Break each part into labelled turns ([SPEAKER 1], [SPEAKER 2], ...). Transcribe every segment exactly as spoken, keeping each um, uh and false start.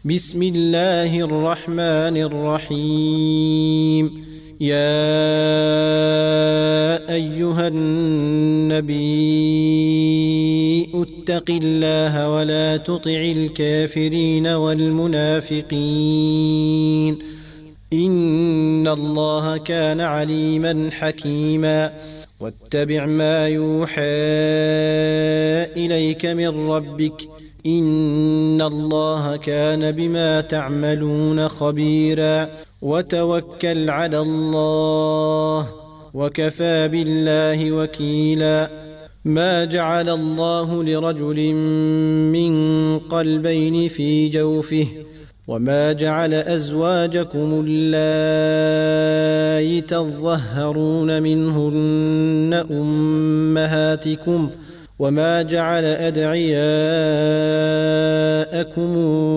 [SPEAKER 1] بسم الله الرحمن الرحيم. يا أيها النبي اتق الله ولا تطع الكافرين والمنافقين إن الله كان عليما حكيما. واتبع ما يوحى إليك من ربك إن الله كان بما تعملون خبيرا. وتوكل على الله وكفى بالله وكيلا. ما جعل الله لرجل من قلبين في جوفه وما جعل أزواجكم اللائي تظهرون منهن أمهاتكم وما جعل أدعياءكم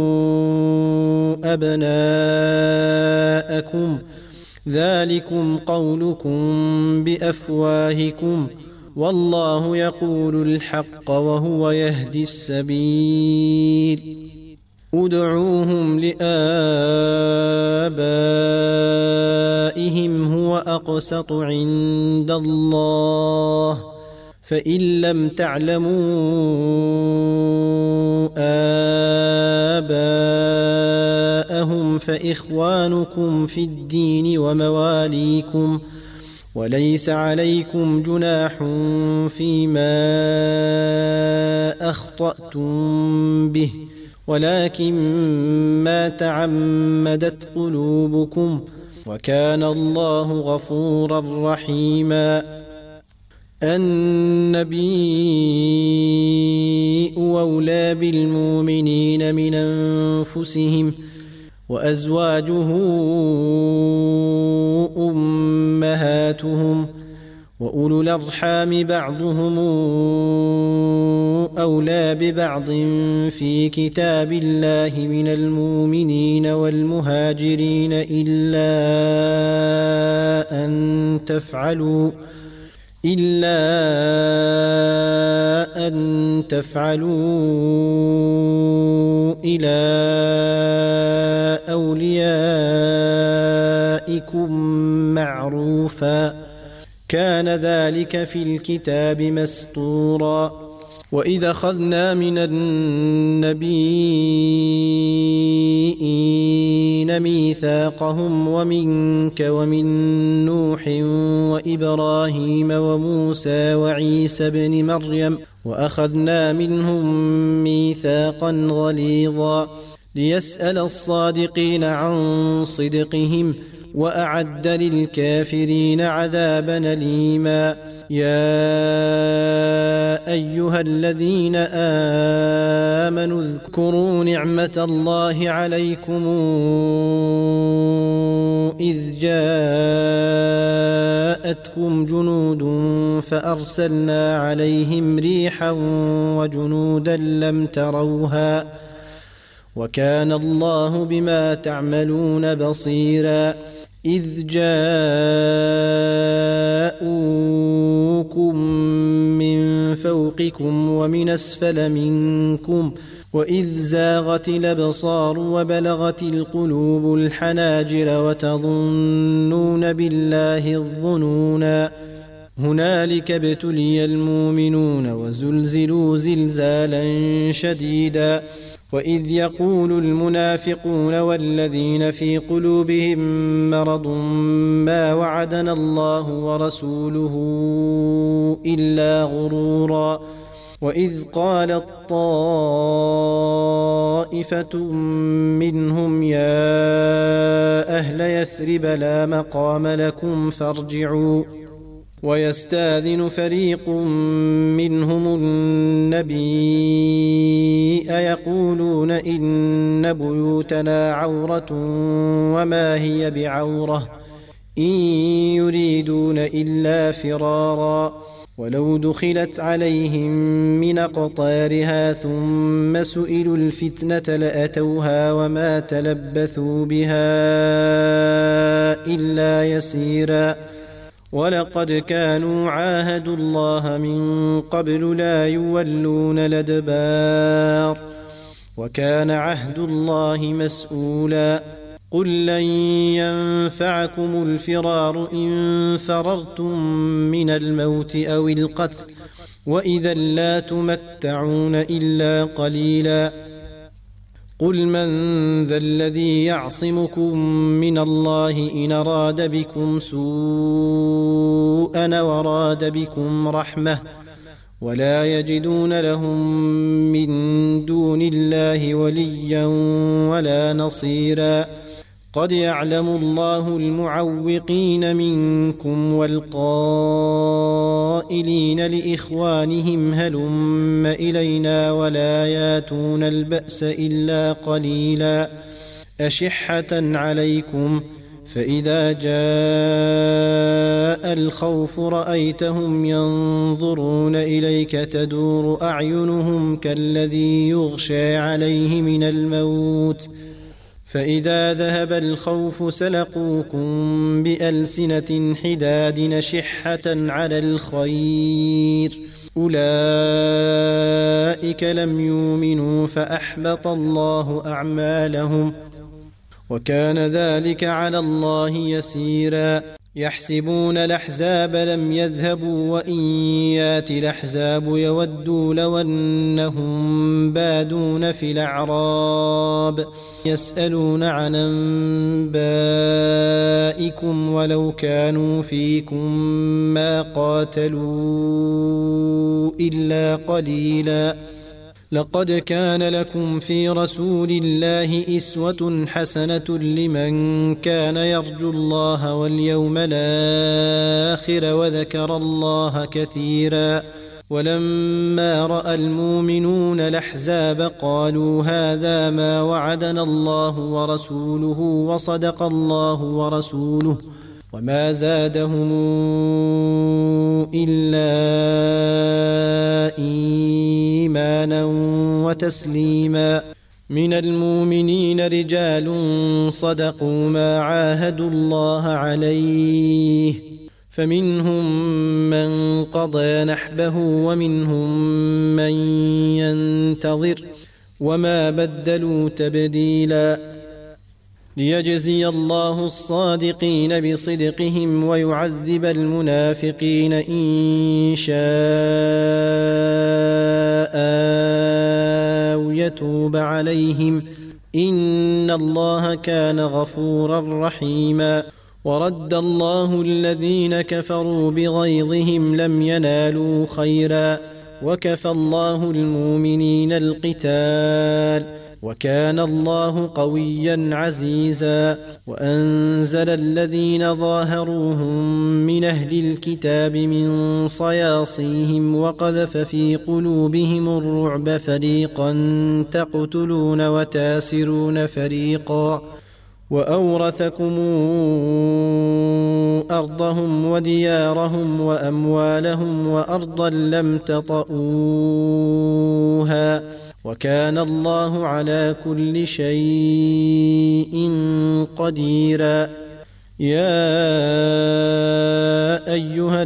[SPEAKER 1] أبناءكم ذلكم قولكم بأفواهكم والله يقول الحق وهو يهدي السبيل. ادعوهم لآبائهم هو أقسط عند الله فإن لم تعلموا آباءهم فإخوانكم في الدين ومواليكم وليس عليكم جناح فيما أخطأتم به ولكن ما تعمدت قلوبكم وكان الله غفورا رحيما. النبي أولى بالمؤمنين من أنفسهم وأزواجه أمهاتهم وأولو الأرحام بعضهم أولى ببعض في كتاب الله من المؤمنين والمهاجرين إلا أن تفعلوا إلا أن تفعلوا إلى أوليائكم معروفا كان ذلك في الكتاب مسطورا. وإذا أخذنا من النبيين ميثاقهم ومنك ومن نوح وإبراهيم وموسى وعيسى بن مريم وأخذنا منهم ميثاقا غليظا ليسأل الصادقين عن صدقهم وأعد للكافرين عذابا أليما. يا أيها الذين آمنوا اذكروا نعمة الله عليكم إذ جاءتكم جنود فأرسلنا عليهم ريحا وجنودا لم تروها وكان الله بما تعملون بصيرا. إذ جاءوكم من فوقكم ومن أسفل منكم وإذ زاغت الأبصار وبلغت القلوب الحناجر وتظنون بالله الظنونا هنالك ابتلي المؤمنون وزلزلوا زلزالا شديدا. وإذ يقول المنافقون والذين في قلوبهم مرض ما وعدنا الله ورسوله إلا غرورا. وإذ قالت طائفة منهم يا أهل يثرب لا مقام لكم فارجعوا ويستاذن فريق منهم النبي يقولون إن بيوتنا عورة وما هي بعورة إن يريدون إلا فرارا ولو دخلت عليهم من أقطارها ثم سئلوا الفتنة لأتوها وما تلبثوا بها إلا يسيرا. ولقد كانوا عاهدوا الله من قبل لا يولون الأدبار وكان عهد الله مسؤولا. قل لن ينفعكم الفرار إن فررتم من الموت أو القتل وإذا لا تمتعون إلا قليلا. قل من ذا الذي يعصمكم من الله إن أراد بكم سوءا وراد بكم رحمة ولا يجدون لهم من دون الله وليا ولا نصيرا. قد يعلم الله المعوقين منكم والقائلين لإخوانهم هلم إلينا ولا ياتون البأس إلا قليلا أشحة عليكم فإذا جاء الخوف رأيتهم ينظرون إليك تدور أعينهم كالذي يغشى عليه من الموت فإذا ذهب الخوف سلقوكم بألسنة حداد نشحة على الخير أولئك لم يؤمنوا فأحبط الله أعمالهم وكان ذلك على الله يسيرا. يحسبون الأحزاب لم يذهبوا وإن يات الأحزاب يودوا لو أنهم بادون في الأعراب يسألون عن أنبائكم ولو كانوا فيكم ما قاتلوا إلا قليلا. لقد كان لكم في رسول الله أسوة حسنة لمن كان يرجو الله واليوم الآخر وذكر الله كثيرا. ولما رأى المؤمنون الأحزاب قالوا هذا ما وعدنا الله ورسوله وصدق الله ورسوله وما زادهم إلا إيمانا وتسليما. من المؤمنين رجال صدقوا ما عاهدوا الله عليه فمنهم من قضى نحبه ومنهم من ينتظر وما بدلوا تبديلا. ليجزي الله الصادقين بصدقهم ويعذب المنافقين إن شاء أو يتوب عليهم إن الله كان غفورا رحيما. ورد الله الذين كفروا بغيظهم لم ينالوا خيرا وكفى الله المؤمنين القتال وكان الله قويا عزيزا. وأنزل الذين ظاهروهم من أهل الكتاب من صياصيهم وقذف في قلوبهم الرعب فريقا تقتلون وتاسرون فريقا وأورثكم أرضهم وديارهم وأموالهم وأرضا لم تطئوها وكان الله على كل شيء قديرا. يا أيها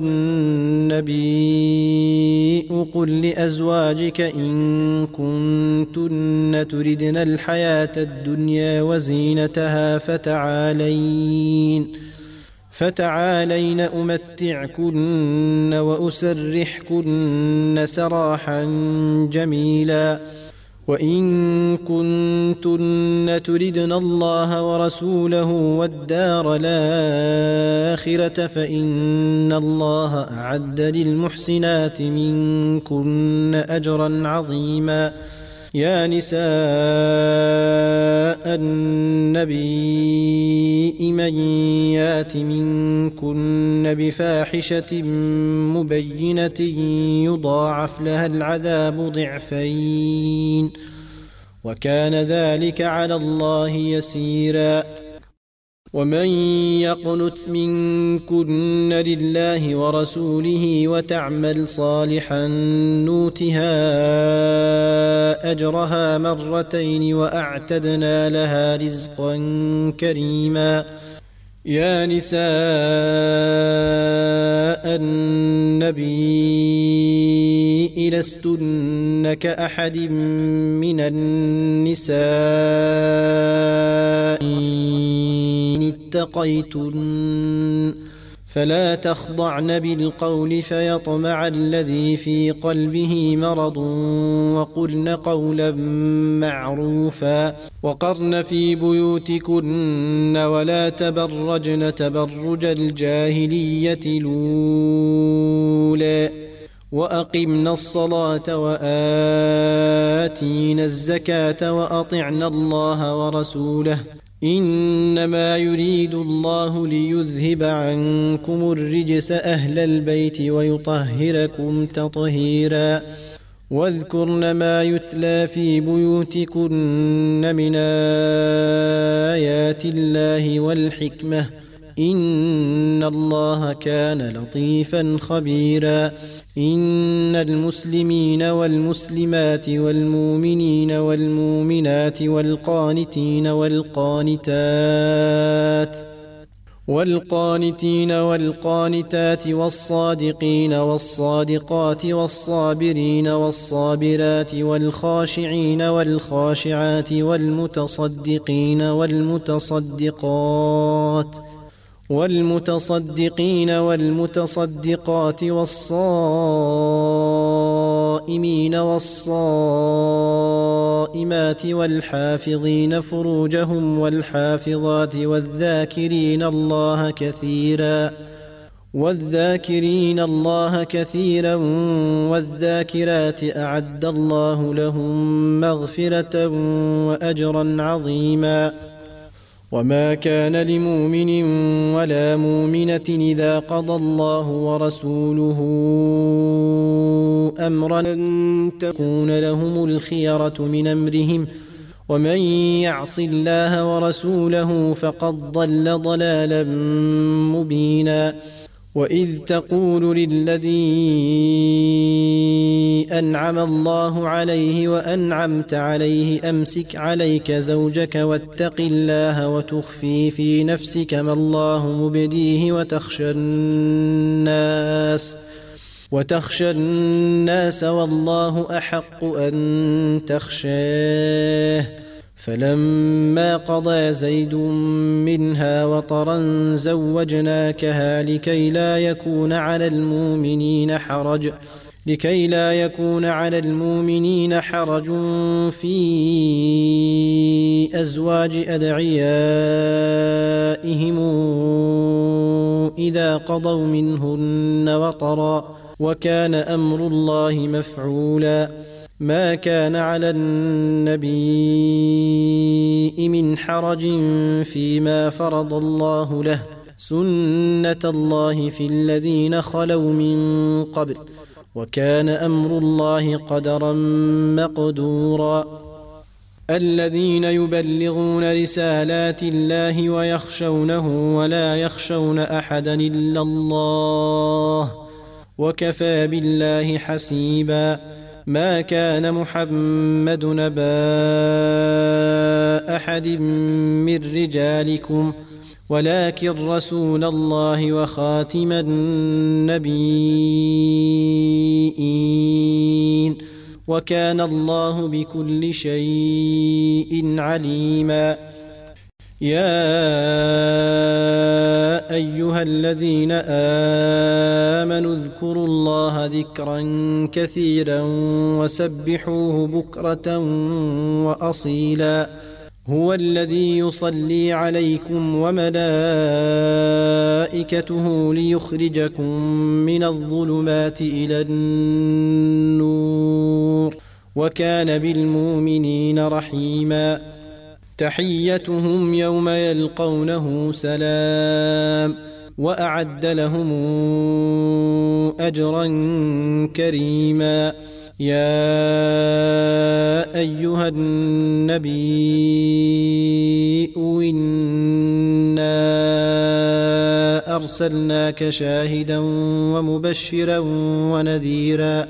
[SPEAKER 1] النبي قل لأزواجك إن كنتن تردن الحياة الدنيا وزينتها فتعالين فتعالين أمتعكن وأسرحكن سراحا جميلا. وإن كنتن تردن الله ورسوله والدار الآخرة فإن الله أعد للمحسنات منكن أجرا عظيما. يا نساء النبي من يات منكن بفاحشة مبينة يضاعف لها العذاب ضعفين وكان ذلك على الله يسيرا. ومن يقنت منكن لله ورسوله وتعمل صالحا نوتها أجرها مرتين وأعتدنا لها رزقا كريما. يا نساء النبي لستن كأحد من النساء إن اتقيتن فلا تخضعن بالقول فيطمع الذي في قلبه مرض وقلن قولا معروفا وقرن في بيوتكن ولا تبرجن تبرج الجاهلية الأولى وأقمن الصلاة وآتين الزكاة وأطعن الله ورسوله إنما يريد الله ليذهب عنكم الرجس أهل البيت ويطهركم تطهيرا واذكرن ما يتلى في بيوتكن من آيات الله والحكمة إن الله كان لطيفا خبيرا إن المسلمين والمسلمات والمؤمنين والمؤمنات والقانتين والقانتات والقانتين والقانتات والصادقين والصادقات والصابرين والصابرات والخاشعين والخاشعات والمتصدقين والمتصدقات والمتصدقين والمتصدقات والصائمين والصائمات والحافظين فروجهم والحافظات والذاكرين الله كثيرا والذاكرين الله كثيرا والذاكرات أعد الله لهم مغفرة وأجرا عظيما وما كان لمؤمن ولا مؤمنة إذا قضى الله ورسوله أمرا أن تكون لهم الخيرة من أمرهم ومن يعص الله ورسوله فقد ضل ضلالا مبينا وإذ تقول للذي أنعم الله عليه وأنعمت عليه أمسك عليك زوجك واتق الله وتخفي في نفسك ما الله مبديه وتخشى الناس وتخشى الناس والله أحق أن تخشاه فلما قضى زيد منها وطرا زوجناكها لكي لا يكون على المؤمنين حرج لكي لا يكون على المؤمنين حرج في أزواج أدعيائهم إذا قضوا منهن وطرا وكان أمر الله مفعولا ما كان على النبي من حرج فيما فرض الله له سنة الله في الذين خلوا من قبل وكان أمر الله قدرا مقدورا الذين يبلغون رسالات الله ويخشونه ولا يخشون أحدا إلا الله وكفى بالله حسيبا ما كان محمد نبا أحد من رجالكم ولكن رسول الله وخاتم النبيين وكان الله بكل شيء عليما يا أيها الذين آمنوا اذكروا الله ذكرا كثيرا وسبحوه بكرة وأصيلا هو الذي يصلي عليكم وملائكته ليخرجكم من الظلمات إلى النور وكان بالمؤمنين رحيما تحيتهم يوم يلقونه سلام وأعد لهم أجرا كريما يا أيها النبي إنا أرسلناك شاهدا ومبشرا ونذيرا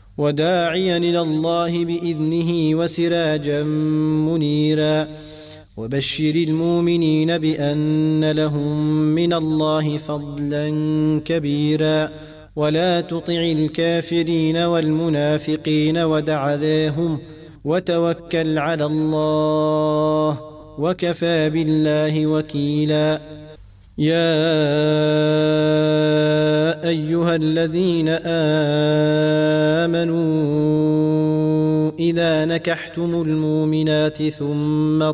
[SPEAKER 1] وداعيا إلى الله بإذنه وسراجا منيرا وبشر المؤمنين بأن لهم من الله فضلا كبيرا ولا تطع الكافرين والمنافقين ودع ذاهم وتوكل على الله وكفى بالله وكيلا. يا أيها الذين آمنوا إذا نكحتم المؤمنات ثم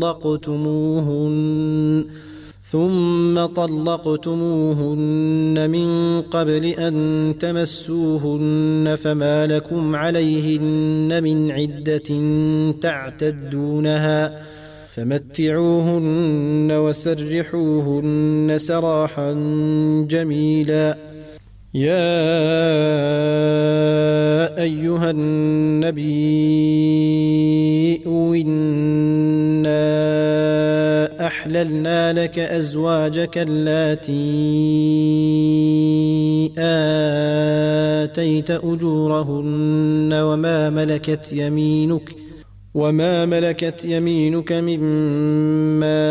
[SPEAKER 1] طلقتموهن ثم طلقتموهن من قبل أن تمسوهن فما لكم عليهن من عدة تعتدونها فمتعوهن وسرحوهن سراحا جميلا. يا أيها النبي إنا أحللنا لك أزواجك اللاتي آتيت أجورهن وما ملكت يمينك وما ملكت يمينك مما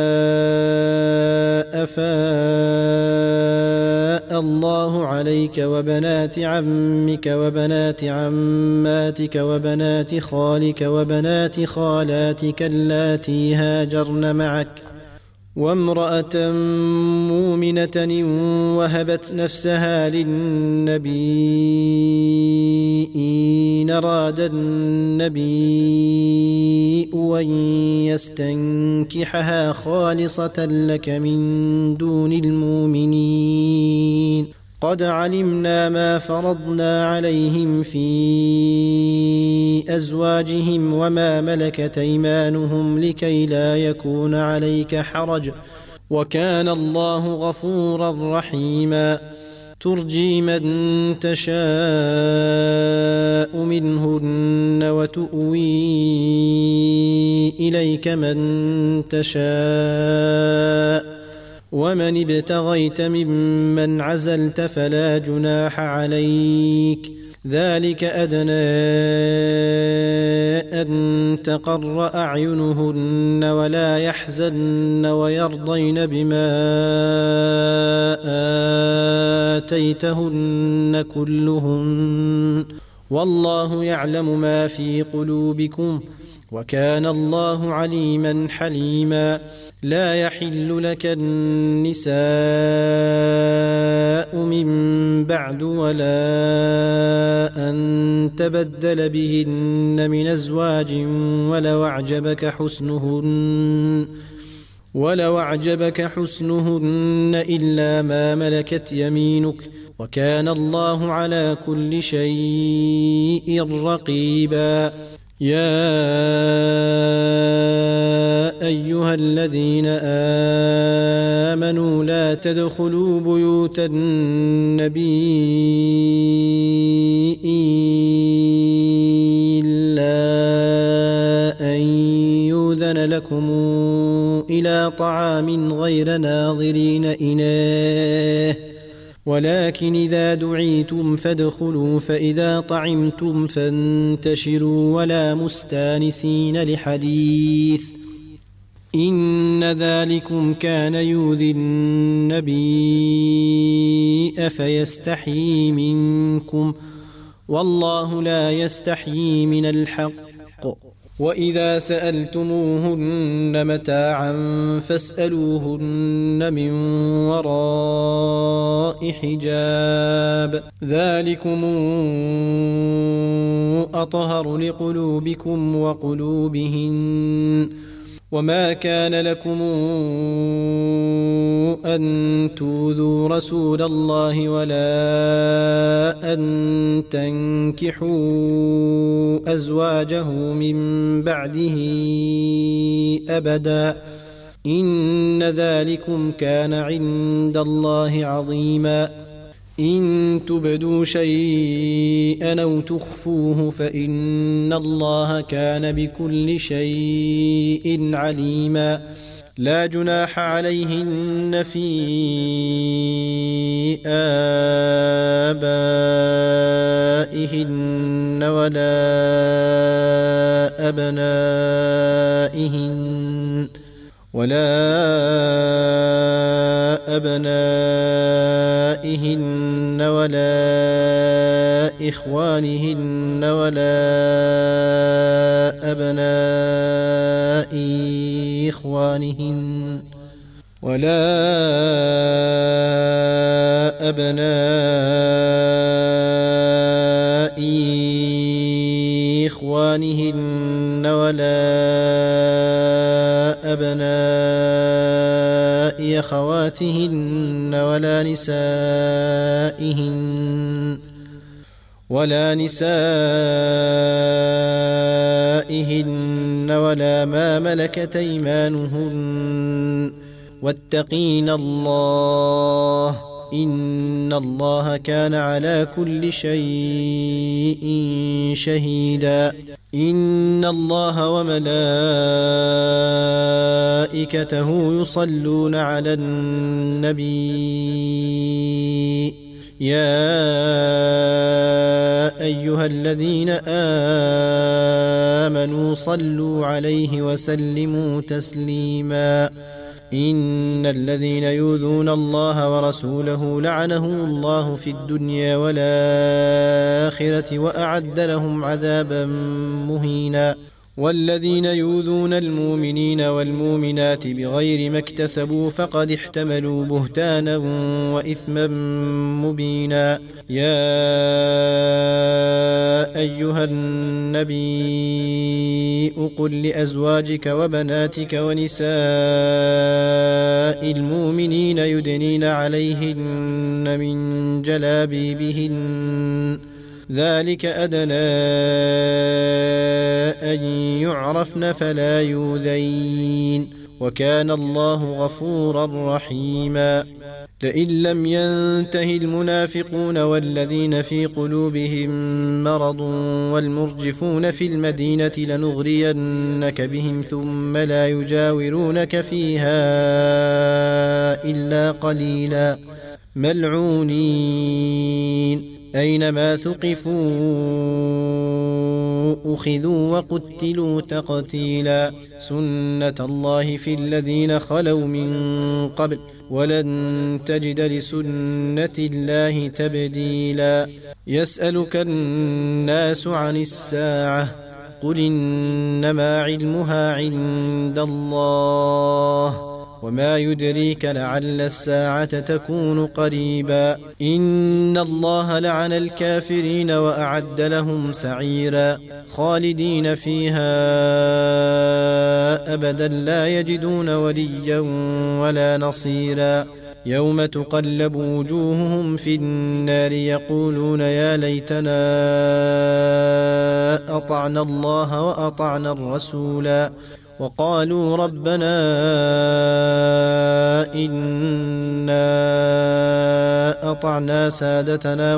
[SPEAKER 1] أفاء الله عليك وبنات عمك وبنات عماتك وبنات خالك وبنات خالاتك اللاتي هاجرن معك وامرأة مؤمنة وهبت نفسها للنبي إن أراد النبي أن يستنكحها خالصة لك من دون المؤمنين قد علمنا ما فرضنا عليهم في أزواجهم وما ملكت أيمانهم لكي لا يكون عليك حرج وكان الله غفورا رحيما. ترجي من تشاء منهن وتؤوي إليك من تشاء ومن ابتغيت ممن عزلت فلا جناح عليك ذلك أدنى أن تقر أعينهن ولا يحزن ويرضين بما آتيتهن كلهن والله يعلم ما في قلوبكم وكان الله عليما حليما. لا يحل لك النساء من بعد ولا أن تبدل بهن من أزواج ولو أعجبك حسنهن ولو أعجبك حسنهن إلا ما ملكت يمينك وكان الله على كل شيء رقيبا. يا أيها الذين آمنوا لا تدخلوا بيوت النبي إلا أن يؤذن لكم إلى طعام غير ناظرين إناه ولكن إذا دعيتم فادخلوا فإذا طعمتم فانتشروا ولا مستانسين لحديث إن ذلكم كان يؤذي النبي فيستحيي منكم والله لا يستحيي من الحق. وإذا سألتموهن متاعا فاسألوهن من وراء حجاب ذلكم أطهر لقلوبكم وقلوبهن وما كان لكم أن تؤذوا رسول الله ولا أن تنكحوا أزواجه من بعده أبدا إن ذلكم كان عند الله عظيما. إن تبدوا شيئا أو تخفوه فإن الله كان بكل شيء عليما. لا جناح عليهن في آبائهن ولا أبنائهن ولا أبنائهن ولا إخوانهن ولا أبناء إخوانهن ولا أبناء إخوانهن ولا أبناء أخواتهن ولا نسائهن ولا نسائهن ولا ما ملكت أيمانهن واتقين الله إن الله كان على كل شيء شهيدا. إن الله وملائكته يصلون على النبي يا أيها الذين آمنوا صلوا عليه وسلموا تسليما. إن الذين يؤذون الله ورسوله لعنهم الله في الدنيا والآخرة وأعد لهم عذابا مهينا. والذين يؤذون المؤمنين والمؤمنات بغير ما اكتسبوا فقد احتملوا بهتانا وإثما مبينا. يا أيها النبي قل لأزواجك وبناتك ونساء المؤمنين يدنين عليهن من جلابيبهن ذلك أدنى أن يعرفن فلا يؤذين وكان الله غفورا رحيما. لئن لم ينته المنافقون والذين في قلوبهم مرض والمرجفون في المدينة لنغرينك بهم ثم لا يجاورونك فيها إلا قليلا ملعونين أينما ثقفوا أخذوا وقتلوا تقتيلا. سنة الله في الذين خلوا من قبل ولن تجد لسنة الله تبديلا. يسألك الناس عن الساعة قل إنما علمها عند الله وما يدريك لعل الساعة تكون قريبا. إن الله لعن الكافرين وأعد لهم سعيرا خالدين فيها أبدا لا يجدون وليا ولا نصيرا. يوم تقلب وجوههم في النار يقولون يا ليتنا أطعنا الله وأطعنا الرسولا وقالوا ربنا إنا أطعنا سادتنا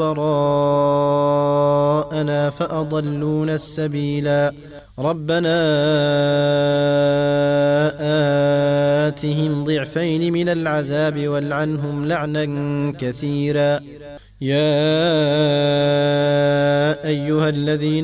[SPEAKER 1] وكبراءنا فأضلونا السبيلا. ربنا آتهم ضعفين من العذاب والعنهم لعنا كثيرا. يا أيها الذين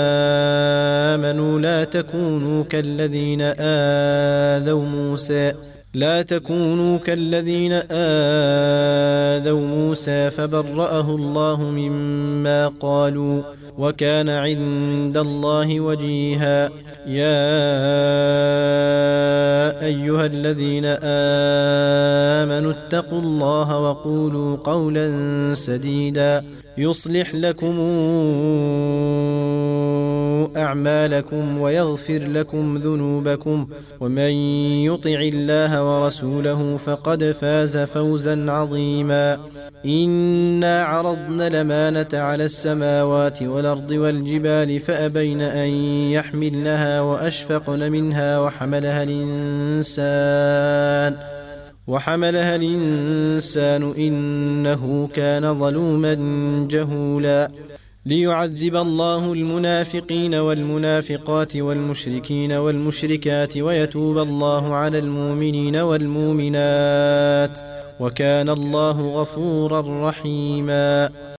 [SPEAKER 1] آمنوا لا تكونوا كالذين آذوا موسى لا تكونوا كالذين آذوا موسى فبرأه الله مما قالوا وكان عند الله وجيها. يا أيها الذين آمنوا اتقوا الله وقولوا قولا سديدا يصلح لكم أعمالكم ويغفر لكم ذنوبكم ومن يطع الله ورسوله فقد فاز فوزا عظيما. إنا عرضنا الأمانة على السماوات والأرض والجبال فأبين أن يحملنها وأشفقن منها وحملها الإنسان وحملها الإنسان إنه كان ظلوما جهولا. ليعذب الله المنافقين والمنافقات والمشركين والمشركات ويتوب الله على المؤمنين والمؤمنات وكان الله غفورا رحيما.